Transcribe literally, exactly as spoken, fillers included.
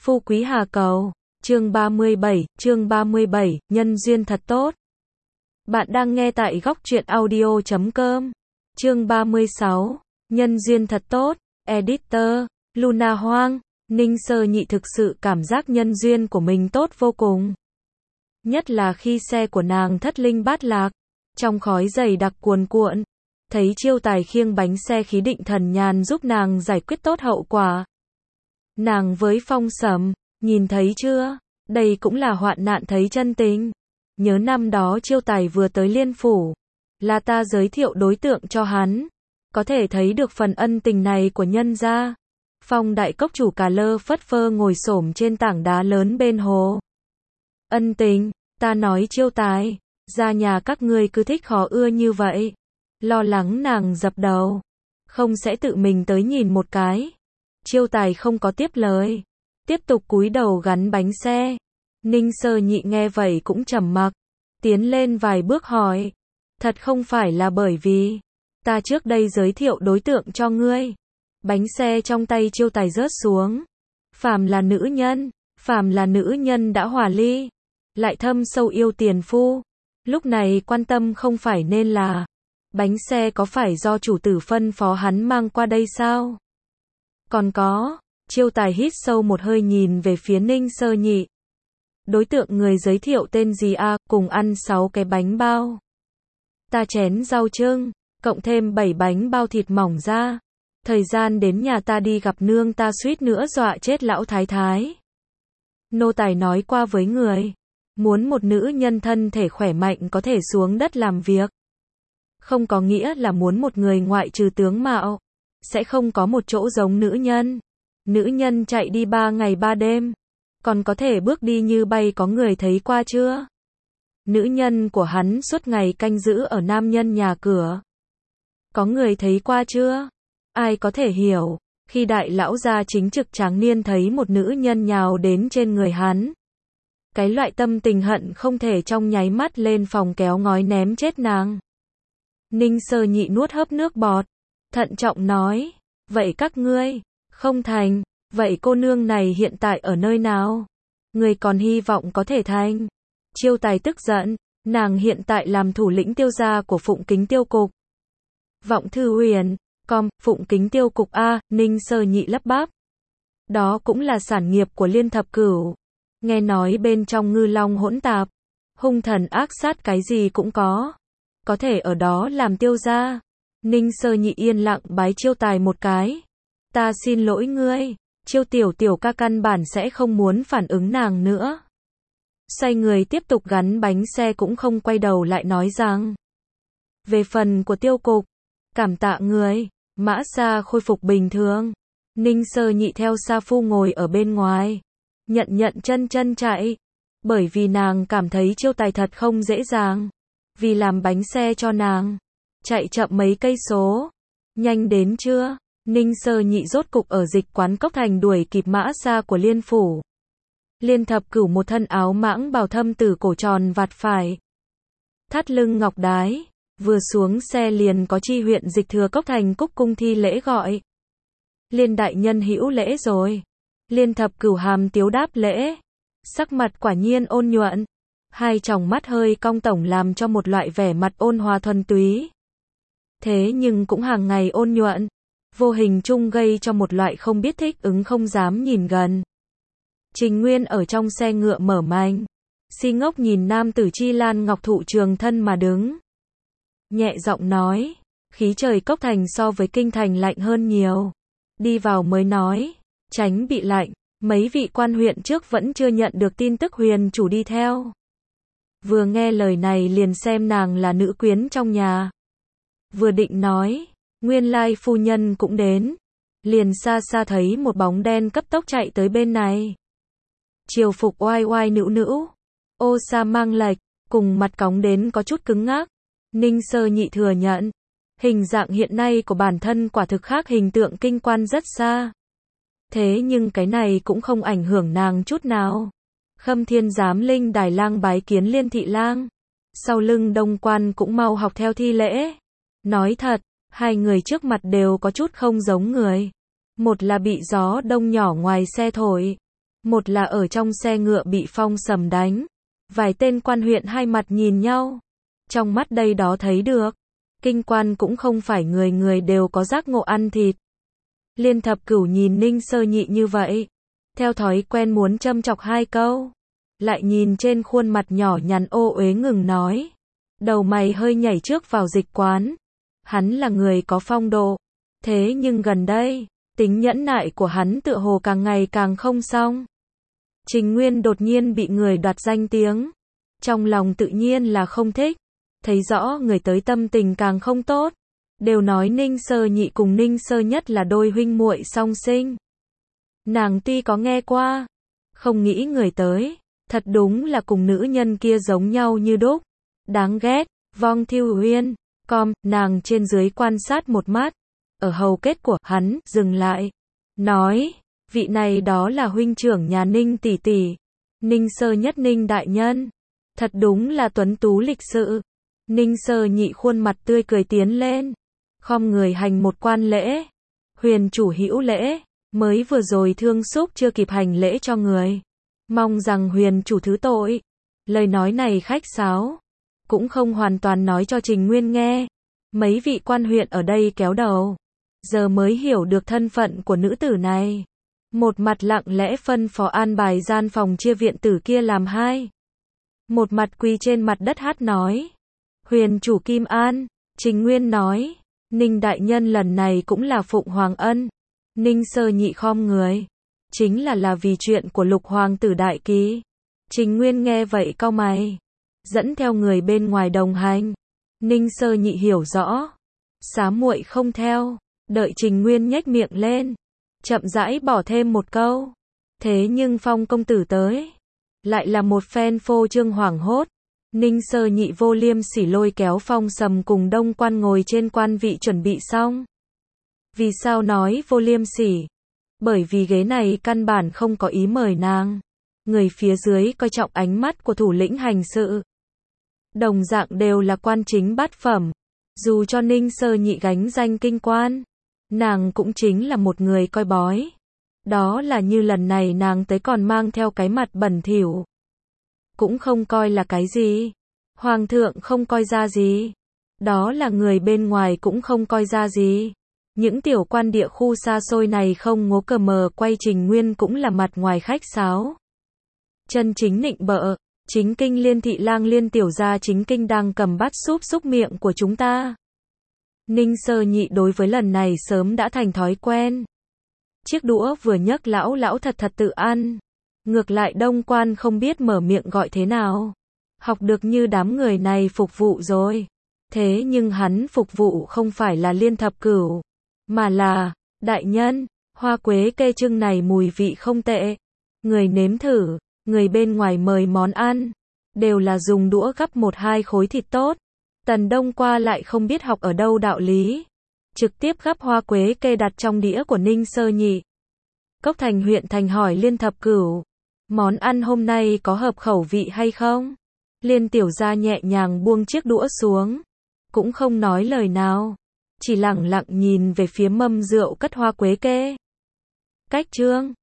Phú Quý Hà Cầu, chương ba mươi bảy, chương ba mươi bảy, nhân duyên thật tốt. Bạn đang nghe tại góc truyện audio chấm com. Chương ba mươi sáu, nhân duyên thật tốt, editor, Luna Hoang, Ninh Sơ Nhị thực sự cảm giác nhân duyên của mình tốt vô cùng. Nhất là khi xe của nàng thất linh bát lạc, trong khói dày đặc cuồn cuộn, thấy Chiêu Tài khiêng bánh xe khí định thần nhàn giúp nàng giải quyết tốt hậu quả. Nàng với Phong Sầm, nhìn thấy chưa, đây cũng là hoạn nạn thấy chân tình. Nhớ năm đó Chiêu Tài vừa tới Liên Phủ, là ta giới thiệu đối tượng cho hắn, có thể thấy được phần ân tình này của nhân gia. Phong đại cốc chủ cà lơ phất phơ ngồi xổm trên tảng đá lớn bên hồ. Ân tình, ta nói Chiêu Tài, ra nhà các ngươi cứ thích khó ưa như vậy. Lo lắng nàng dập đầu, không sẽ tự mình tới nhìn một cái. Chiêu Tài không có tiếp lời, tiếp tục cúi đầu gắn bánh xe. Ninh Sơ Nhị nghe vậy cũng trầm mặc, tiến lên vài bước hỏi, thật không phải là bởi vì ta trước đây giới thiệu đối tượng cho ngươi. Bánh xe trong tay Chiêu Tài rớt xuống. Phàm là nữ nhân, phàm là nữ nhân đã hòa ly, lại thâm sâu yêu tiền phu, lúc này quan tâm không phải nên là bánh xe có phải do chủ tử phân phó hắn mang qua đây sao? Còn có, Chiêu Tài hít sâu một hơi nhìn về phía Ninh Sơ Nhị. Đối tượng người giới thiệu tên gì a? À, cùng ăn sáu cái bánh bao. Ta chén rau trưng, cộng thêm bảy bánh bao thịt mỏng ra. Thời gian đến nhà ta đi gặp nương ta suýt nữa dọa chết lão thái thái. Nô tài nói qua với người, muốn một nữ nhân thân thể khỏe mạnh có thể xuống đất làm việc. Không có nghĩa là muốn một người ngoại trừ tướng mạo, sẽ không có một chỗ giống nữ nhân. Nữ nhân chạy đi ba ngày ba đêm, còn có thể bước đi như bay, có người thấy qua chưa? Nữ nhân của hắn suốt ngày canh giữ ở nam nhân nhà cửa, có người thấy qua chưa? Ai có thể hiểu, khi đại lão gia chính trực tráng niên thấy một nữ nhân nhào đến trên người hắn, cái loại tâm tình hận không thể trong nháy mắt lên phòng kéo ngói ném chết nàng. Ninh Sơ Nhị nuốt hớp nước bọt, thận trọng nói, vậy các ngươi, không thành, vậy cô nương này hiện tại ở nơi nào? Người còn hy vọng có thể thành. Chiêu Tài tức giận, nàng hiện tại làm thủ lĩnh tiêu gia của Phụng Kính Tiêu Cục. Vọng Thư Huyền, com, Phụng Kính Tiêu Cục a, Ninh Sơ Nhị lắp bắp. Đó cũng là sản nghiệp của Liên Thập Cửu. Nghe nói bên trong ngư long hỗn tạp, hung thần ác sát cái gì cũng có. Có thể ở đó làm tiêu gia. Ninh Sơ Nhị yên lặng bái Chiêu Tài một cái. Ta xin lỗi ngươi. Chiêu tiểu tiểu ca căn bản sẽ không muốn phản ứng nàng nữa. Xoay người tiếp tục gắn bánh xe cũng không quay đầu lại nói rằng, về phần của Tiêu Cục, cảm tạ người. Mã Sa khôi phục bình thường. Ninh Sơ Nhị theo Sa Phu ngồi ở bên ngoài, nhận nhận chân chân chạy, bởi vì nàng cảm thấy Chiêu Tài thật không dễ dàng, vì làm bánh xe cho nàng, chạy chậm mấy cây số. Nhanh đến chưa? Ninh Sơ Nhị rốt cục ở dịch quán Cốc Thành đuổi kịp Mã Sa của Liên Phủ. Liên Thập Cửu một thân áo mãng bào thâm tử cổ tròn vạt phải, thắt lưng ngọc đái, vừa xuống xe liền có chi huyện dịch thừa Cốc Thành cúc cung thi lễ gọi. Liên đại nhân hữu lễ rồi. Liên Thập Cửu hàm tiếu đáp lễ, sắc mặt quả nhiên ôn nhuận, hai tròng mắt hơi cong tổng làm cho một loại vẻ mặt ôn hòa thuần túy. Thế nhưng cũng hàng ngày ôn nhuận, vô hình chung gây cho một loại không biết thích ứng không dám nhìn gần. Trình Nguyên ở trong xe ngựa mở mành, si ngốc nhìn nam tử Chi Lan Ngọc Thụ trường thân mà đứng. Nhẹ giọng nói, khí trời Cốc Thành so với Kinh Thành lạnh hơn nhiều. Đi vào mới nói, tránh bị lạnh, mấy vị quan huyện trước vẫn chưa nhận được tin tức Huyền chủ đi theo. Vừa nghe lời này liền xem nàng là nữ quyến trong nhà. Vừa định nói, nguyên lai phu nhân cũng đến, liền xa xa thấy một bóng đen cấp tốc chạy tới bên này. Triều phục oai oai nữu nữu, ô sa mang lệch, cùng mặt cóng đến có chút cứng ngắc. Ninh Sơ Nhị thừa nhận, hình dạng hiện nay của bản thân quả thực khác hình tượng kinh quan rất xa. Thế nhưng cái này cũng không ảnh hưởng nàng chút nào. Khâm Thiên Giám Linh Đài Lang bái kiến Liên Thị Lang, sau lưng Đông Quan cũng mau học theo thi lễ. Nói thật, hai người trước mặt đều có chút không giống người. Một là bị gió đông nhỏ ngoài xe thổi, Một là ở trong xe ngựa bị Phong Sầm đánh. Vài tên quan huyện hai mặt nhìn nhau. Trong mắt đây đó thấy được. Kinh quan cũng không phải người người đều có giác ngộ ăn thịt. Liên Thập Cửu nhìn Ninh Sơ Nhị như vậy. Theo thói quen muốn châm chọc hai câu. Lại nhìn trên khuôn mặt nhỏ nhắn ô uế ngừng nói. Đầu mày hơi nhảy trước vào dịch quán. Hắn là người có phong độ. Thế nhưng gần đây, tính nhẫn nại của hắn tựa hồ càng ngày càng không xong. Trình Nguyên đột nhiên bị người đoạt danh tiếng. Trong lòng tự nhiên là không thích. Thấy rõ người tới tâm tình càng không tốt. Đều nói Ninh Sơ Nhị cùng Ninh Sơ Nhất là đôi huynh muội song sinh. Nàng tuy có nghe qua, không nghĩ người tới, thật đúng là cùng nữ nhân kia giống nhau như đúc. Đáng ghét, Vong Thiêu Uyên, com, nàng trên dưới quan sát một mắt, ở hầu kết của hắn, dừng lại, nói, vị này đó là huynh trưởng nhà Ninh tỷ tỷ, Ninh Sơ Nhất Ninh đại nhân, thật đúng là tuấn tú lịch sự. Ninh Sơ Nhị khuôn mặt tươi cười tiến lên, khom người hành một quan lễ, huyền chủ hữu lễ, mới vừa rồi thương xúc chưa kịp hành lễ cho người, mong rằng huyền chủ thứ tội. Lời nói này khách sáo, cũng không hoàn toàn nói cho Trình Nguyên nghe. Mấy vị quan huyện ở đây kéo đầu, giờ mới hiểu được thân phận của nữ tử này. Một mặt lặng lẽ phân phó an bài gian phòng chia viện tử kia làm hai. Một mặt quỳ trên mặt đất hát nói. Huyền chủ Kim An, Trình Nguyên nói, Ninh đại nhân lần này cũng là phụng hoàng ân. Ninh Sơ Nhị khom người, chính là là vì chuyện của lục hoàng tử đại ký. Trình Nguyên nghe vậy cau mày, dẫn theo người bên ngoài đồng hành. Ninh Sơ Nhị hiểu rõ, xá muội không theo, đợi Trình Nguyên nhếch miệng lên, chậm rãi bỏ thêm một câu. Thế nhưng Phong công tử tới, lại là một phen phô trương hoảng hốt. Ninh Sơ Nhị vô liêm sỉ lôi kéo Phong Sầm cùng Đông Quan ngồi trên quan vị chuẩn bị xong. Vì sao nói vô liêm sỉ? Bởi vì ghế này căn bản không có ý mời nàng. Người phía dưới coi trọng ánh mắt của thủ lĩnh hành sự. Đồng dạng đều là quan chính bát phẩm. Dù cho Ninh Sơ Nhị gánh danh kinh quan, nàng cũng chính là một người coi bói. Đó là như lần này nàng tới còn mang theo cái mặt bẩn thỉu. Cũng không coi là cái gì. Hoàng thượng không coi ra gì. Đó là người bên ngoài cũng không coi ra gì. Những tiểu quan địa khu xa xôi này không ngố cờ mờ quay Trình Nguyên cũng là mặt ngoài khách sáo. Chân chính nịnh bợ, chính kinh Liên thị lang Liên tiểu gia chính kinh đang cầm bát súp xúc miệng của chúng ta. Ninh Sơ Nhị đối với lần này sớm đã thành thói quen. Chiếc đũa vừa nhấc lão lão thật thật tự ăn. Ngược lại Đông Quan không biết mở miệng gọi thế nào. Học được như đám người này phục vụ rồi. Thế nhưng hắn phục vụ không phải là Liên Thập Cửu, mà là, đại nhân, hoa quế kê trưng này mùi vị không tệ. Người nếm thử, người bên ngoài mời món ăn, đều là dùng đũa gắp một hai khối thịt tốt. Tần Đông qua lại không biết học ở đâu đạo lý. Trực tiếp gắp hoa quế kê đặt trong đĩa của Ninh Sơ Nhị. Cốc Thành huyện thành hỏi Liên Thập Cửu, món ăn hôm nay có hợp khẩu vị hay không? Liên tiểu gia nhẹ nhàng buông chiếc đũa xuống, cũng không nói lời nào, chỉ lặng lặng nhìn về phía mâm rượu cất hoa quế kê. Cách chương